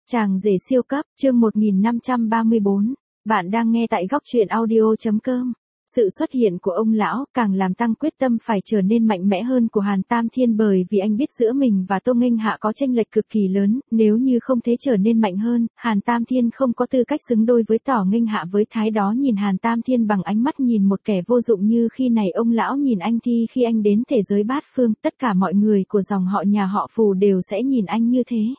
Chàng rể siêu cấp, chương 1534. Bạn đang nghe tại góc truyện audio.com. Sự xuất hiện của ông lão càng làm tăng quyết tâm phải trở nên mạnh mẽ hơn của Hàn Tam Thiên, bởi vì anh biết giữa mình và Tô Nghênh Hạ có chênh lệch cực kỳ lớn, nếu như không thế trở nên mạnh hơn, Hàn Tam Thiên không có tư cách xứng đôi với Tỏ Nghênh Hạ. Với thái đó nhìn Hàn Tam Thiên bằng ánh mắt nhìn một kẻ vô dụng như khi này ông lão nhìn anh thì khi anh đến thế giới bát phương, tất cả mọi người của dòng họ nhà họ Phù đều sẽ nhìn anh như thế.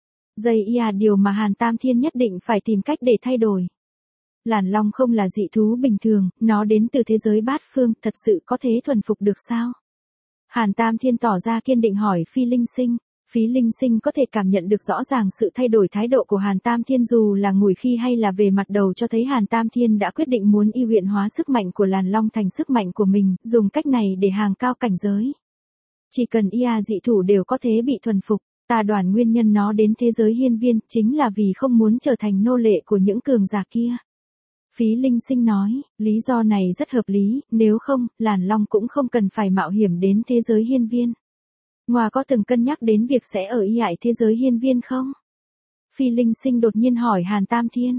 Điều mà Hàn Tam Thiên nhất định phải tìm cách để thay đổi. Làn long không là dị thú bình thường, nó đến từ thế giới bát phương, thật sự có thể thuần phục được sao? Hàn Tam Thiên tỏ ra kiên định hỏi Phi Linh Sinh. Phi Linh Sinh có thể cảm nhận được rõ ràng sự thay đổi thái độ của Hàn Tam Thiên, dù là ngủi khi hay là về mặt đầu, cho thấy Hàn Tam Thiên đã quyết định muốn y luyện hóa sức mạnh của làn long thành sức mạnh của mình, dùng cách này để hàng cao cảnh giới. Chỉ cần dị thủ đều có thể bị thuần phục. Ta đoán nguyên nhân nó đến thế giới hiên viên chính là vì không muốn trở thành nô lệ của những cường giả kia. Phí Linh Sinh nói, lý do này rất hợp lý, nếu không, làn long cũng không cần phải mạo hiểm đến thế giới hiên viên. Ngoà có từng cân nhắc đến việc sẽ ở thế giới hiên viên không? Phi Linh Sinh đột nhiên hỏi Hàn Tam Thiên.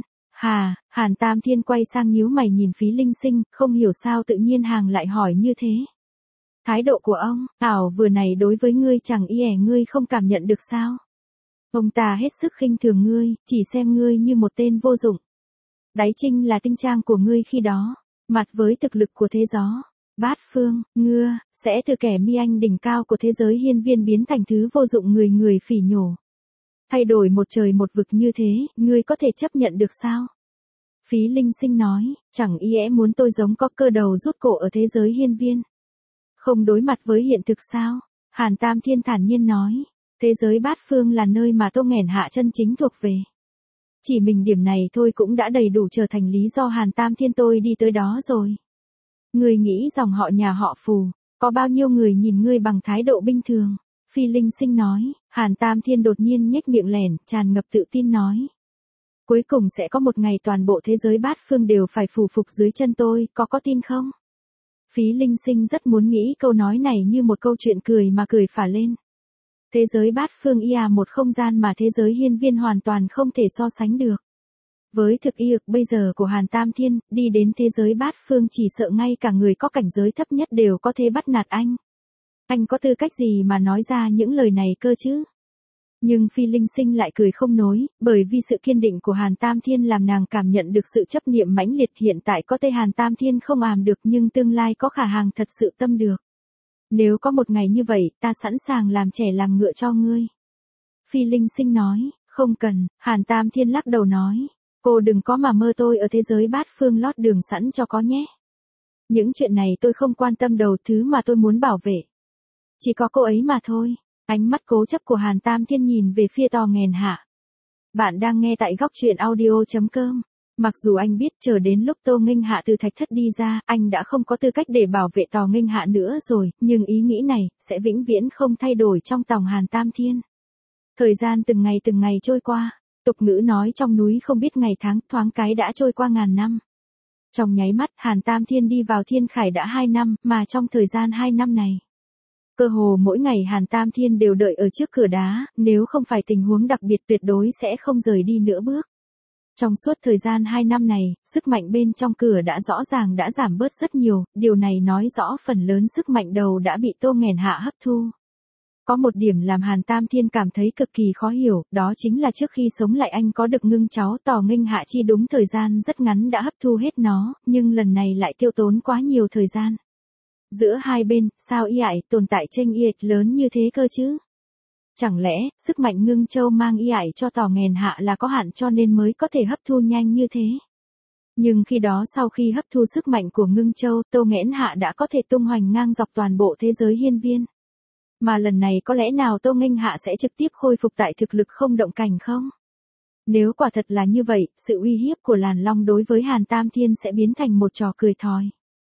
Hàn Tam Thiên quay sang nhíu mày nhìn Phí Linh Sinh, không hiểu sao tự nhiên hàng lại hỏi như thế. Thái độ của ông, vừa này đối với ngươi chẳng ngươi không cảm nhận được sao? Ông ta hết sức khinh thường ngươi, chỉ xem ngươi như một tên vô dụng. Đáy trinh là tinh trang của ngươi khi đó, mặt với thực lực của thế gió, bát phương, ngưa, sẽ từ kẻ mi anh đỉnh cao của thế giới hiên viên biến thành thứ vô dụng người phỉ nhổ. Thay đổi một trời một vực như thế, ngươi có thể chấp nhận được sao? Phí Linh Sinh nói, chẳng muốn tôi giống có cơ đầu rút cổ ở thế giới hiên viên. Không đối mặt với hiện thực sao? Hàn Tam Thiên thản nhiên nói, thế giới bát phương là nơi mà Tô Nghênh Hạ chân chính thuộc về. Chỉ mình điểm này thôi cũng đã đầy đủ trở thành lý do Hàn Tam Thiên tôi đi tới đó rồi. Ngươi nghĩ dòng họ nhà họ Phù, có bao nhiêu người nhìn ngươi bằng thái độ bình thường? Phi Linh Sinh nói. Hàn Tam Thiên đột nhiên nhếch miệng lẻn, tràn ngập tự tin nói. Cuối cùng sẽ có một ngày toàn bộ thế giới bát phương đều phải phủ phục dưới chân tôi, có tin không? Phí Linh Sinh rất muốn nghĩ câu nói này như một câu chuyện cười mà cười phả lên. Thế giới bát phương một không gian mà thế giới hiên viên hoàn toàn không thể so sánh được. Với thực lực bây giờ của Hàn Tam Thiên, đi đến thế giới bát phương chỉ sợ ngay cả người có cảnh giới thấp nhất đều có thể bắt nạt anh. Anh có tư cách gì mà nói ra những lời này cơ chứ? Nhưng Phi Linh Sinh lại cười không nối, bởi vì sự kiên định của Hàn Tam Thiên làm nàng cảm nhận được sự chấp niệm mãnh liệt. Hiện tại có thể Hàn Tam Thiên không được, nhưng tương lai có khả năng thật sự tâm được. Nếu có một ngày như vậy, ta sẵn sàng làm trẻ làm ngựa cho ngươi. Phi Linh Sinh nói, không cần. Hàn Tam Thiên lắc đầu nói, cô đừng có mà mơ tôi ở thế giới bát phương lót đường sẵn cho có nhé. Những chuyện này tôi không quan tâm đầu, thứ mà tôi muốn bảo vệ chỉ có cô ấy mà thôi. Ánh mắt cố chấp của Hàn Tam Thiên nhìn về phía Tỏ Nghênh Hạ. Bạn đang nghe tại góc truyện audio.com. Mặc dù anh biết chờ đến lúc Tô Nghênh Hạ từ thạch thất đi ra, anh đã không có tư cách để bảo vệ Tỏ Nghênh Hạ nữa rồi, nhưng ý nghĩ này sẽ vĩnh viễn không thay đổi trong lòng Hàn Tam Thiên. Thời gian từng ngày trôi qua, tục ngữ nói trong núi không biết ngày tháng, thoáng cái đã trôi qua ngàn năm. Trong nháy mắt, Hàn Tam Thiên đi vào Thiên Khải đã 2 năm, mà trong thời gian 2 năm này, cơ hồ mỗi ngày Hàn Tam Thiên đều đợi ở trước cửa đá, nếu không phải tình huống đặc biệt tuyệt đối sẽ không rời đi nữa bước. Trong suốt thời gian 2 năm này, sức mạnh bên trong cửa đã rõ ràng đã giảm bớt rất nhiều, điều này nói rõ phần lớn sức mạnh đầu đã bị Tô Nghênh Hạ hấp thu. Có một điểm làm Hàn Tam Thiên cảm thấy cực kỳ khó hiểu, đó chính là trước khi sống lại anh có được ngưng cháu Tỏ Nghênh Hạ chi đúng thời gian rất ngắn đã hấp thu hết nó, nhưng lần này lại tiêu tốn quá nhiều thời gian. Giữa hai bên, sao tồn tại chênh lệch lớn như thế cơ chứ? Chẳng lẽ, sức mạnh ngưng châu mang cho Tỏ Nghênh Hạ là có hạn cho nên mới có thể hấp thu nhanh như thế? Nhưng khi đó sau khi hấp thu sức mạnh của ngưng châu, Tô Nghênh Hạ đã có thể tung hoành ngang dọc toàn bộ thế giới hiên viên. Mà lần này có lẽ nào Tô Nghênh Hạ sẽ trực tiếp khôi phục tại thực lực không động cảnh không? Nếu quả thật là như vậy, sự uy hiếp của làn long đối với Hàn Tam Thiên sẽ biến thành một trò cười thòi.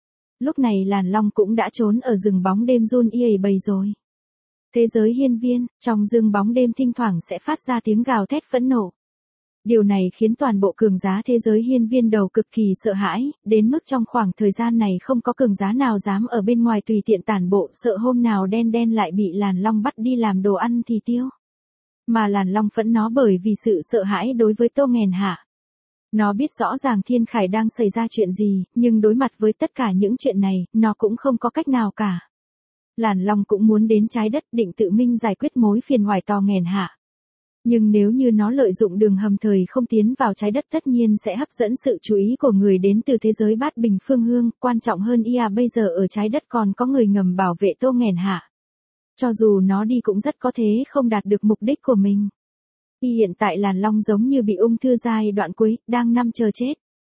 Lúc này làn long cũng đã trốn ở rừng bóng đêm run bầy rồi. Thế giới hiên viên, trong rừng bóng đêm thỉnh thoảng sẽ phát ra tiếng gào thét phẫn nộ. Điều này khiến toàn bộ cường giá thế giới hiên viên đầu cực kỳ sợ hãi, đến mức trong khoảng thời gian này không có cường giá nào dám ở bên ngoài tùy tiện tản bộ, sợ hôm nào đen lại bị làn long bắt đi làm đồ ăn thì tiêu. Mà Làn Long phẫn nó bởi vì sự sợ hãi đối với Tô Nghèn Hạ. Nó biết rõ ràng Thiên Khải đang xảy ra chuyện gì, nhưng đối mặt với tất cả những chuyện này, nó cũng không có cách nào cả. Làn Long cũng muốn đến trái đất định tự mình giải quyết mối phiền ngoài Tô Nghèn Hạ. Nhưng nếu như nó lợi dụng đường hầm thời không tiến vào trái đất tất nhiên sẽ hấp dẫn sự chú ý của người đến từ thế giới bát bình phương hương, quan trọng hơn bây giờ ở trái đất còn có người ngầm bảo vệ Tô Nghèn Hạ. Cho dù nó đi cũng rất có thể không đạt được mục đích của mình. Hiện tại Làn Long giống như bị ung thư giai đoạn cuối, đang nằm chờ chết.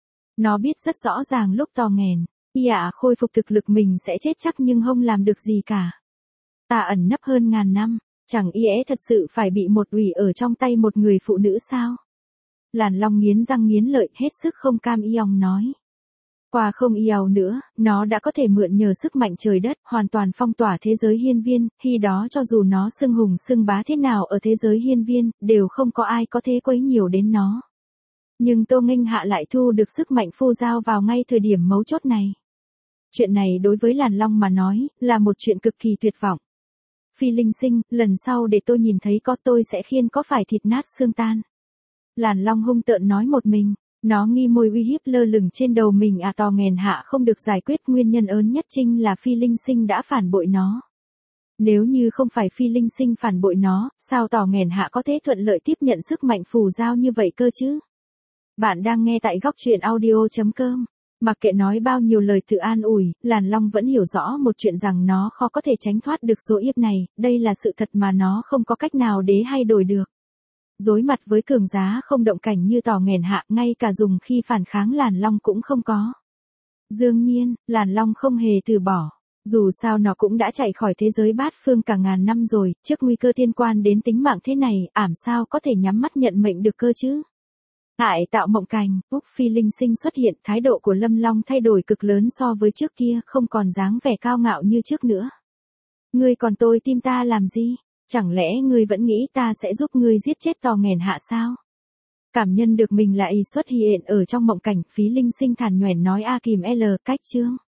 Nó biết rất rõ ràng lúc Tô Nghèn khôi phục thực lực mình sẽ chết chắc nhưng không làm được gì cả. Ta ẩn nấp hơn ngàn năm, chẳng thật sự phải bị một ủy ở trong tay một người phụ nữ sao? Làn Long nghiến răng nghiến lợi hết sức không cam nói. Qua không nữa, nó đã có thể mượn nhờ sức mạnh trời đất hoàn toàn phong tỏa thế giới hiên viên, khi đó cho dù nó xưng hùng xưng bá thế nào ở thế giới hiên viên, đều không có ai có thể quấy nhiều đến nó. Nhưng Tô Nghênh Hạ lại thu được sức mạnh phu giao vào ngay thời điểm mấu chốt này. Chuyện này đối với Làn Long mà nói, là một chuyện cực kỳ tuyệt vọng. Phi Linh Sinh, lần sau để tôi nhìn thấy tôi sẽ khiên có phải thịt nát xương tan. Làn Long hung tợn nói một mình. Nó nghi môi uy hiếp lơ lửng trên đầu mình Tô Nghèn Hạ không được giải quyết nguyên nhân ớn nhất chính là Phi Linh Sinh đã phản bội nó. Nếu như không phải Phi Linh Sinh phản bội nó, sao Tô Nghèn Hạ có thể thuận lợi tiếp nhận sức mạnh phù giao như vậy cơ chứ? Bạn đang nghe tại góc truyện audio.com. Mặc kệ nói bao nhiêu lời tự an ủi, Làn Long vẫn hiểu rõ một chuyện rằng nó khó có thể tránh thoát được số yếp này, đây là sự thật mà nó không có cách nào để hay đổi được. Đối mặt với cường giá không động cảnh như Tô Nghèn Hạ, ngay cả dùng khi phản kháng Làn Long cũng không có. Đương nhiên, Làn Long không hề từ bỏ. Dù sao nó cũng đã chạy khỏi thế giới bát phương cả ngàn năm rồi, trước nguy cơ liên quan đến tính mạng thế này, ảm sao có thể nhắm mắt nhận mệnh được cơ chứ? Tạo mộng cảnh, Phi Linh Sinh xuất hiện, thái độ của Lâm Long thay đổi cực lớn so với trước kia, không còn dáng vẻ cao ngạo như trước nữa. Ngươi còn tôi tim ta làm gì? Chẳng lẽ ngươi vẫn nghĩ ta sẽ giúp ngươi giết chết Tô Nghèn Hạ sao? Cảm nhận được mình lại xuất hiện ở trong mộng cảnh, Phí Linh Sinh thản nhoẻn nói Kìm cách chương.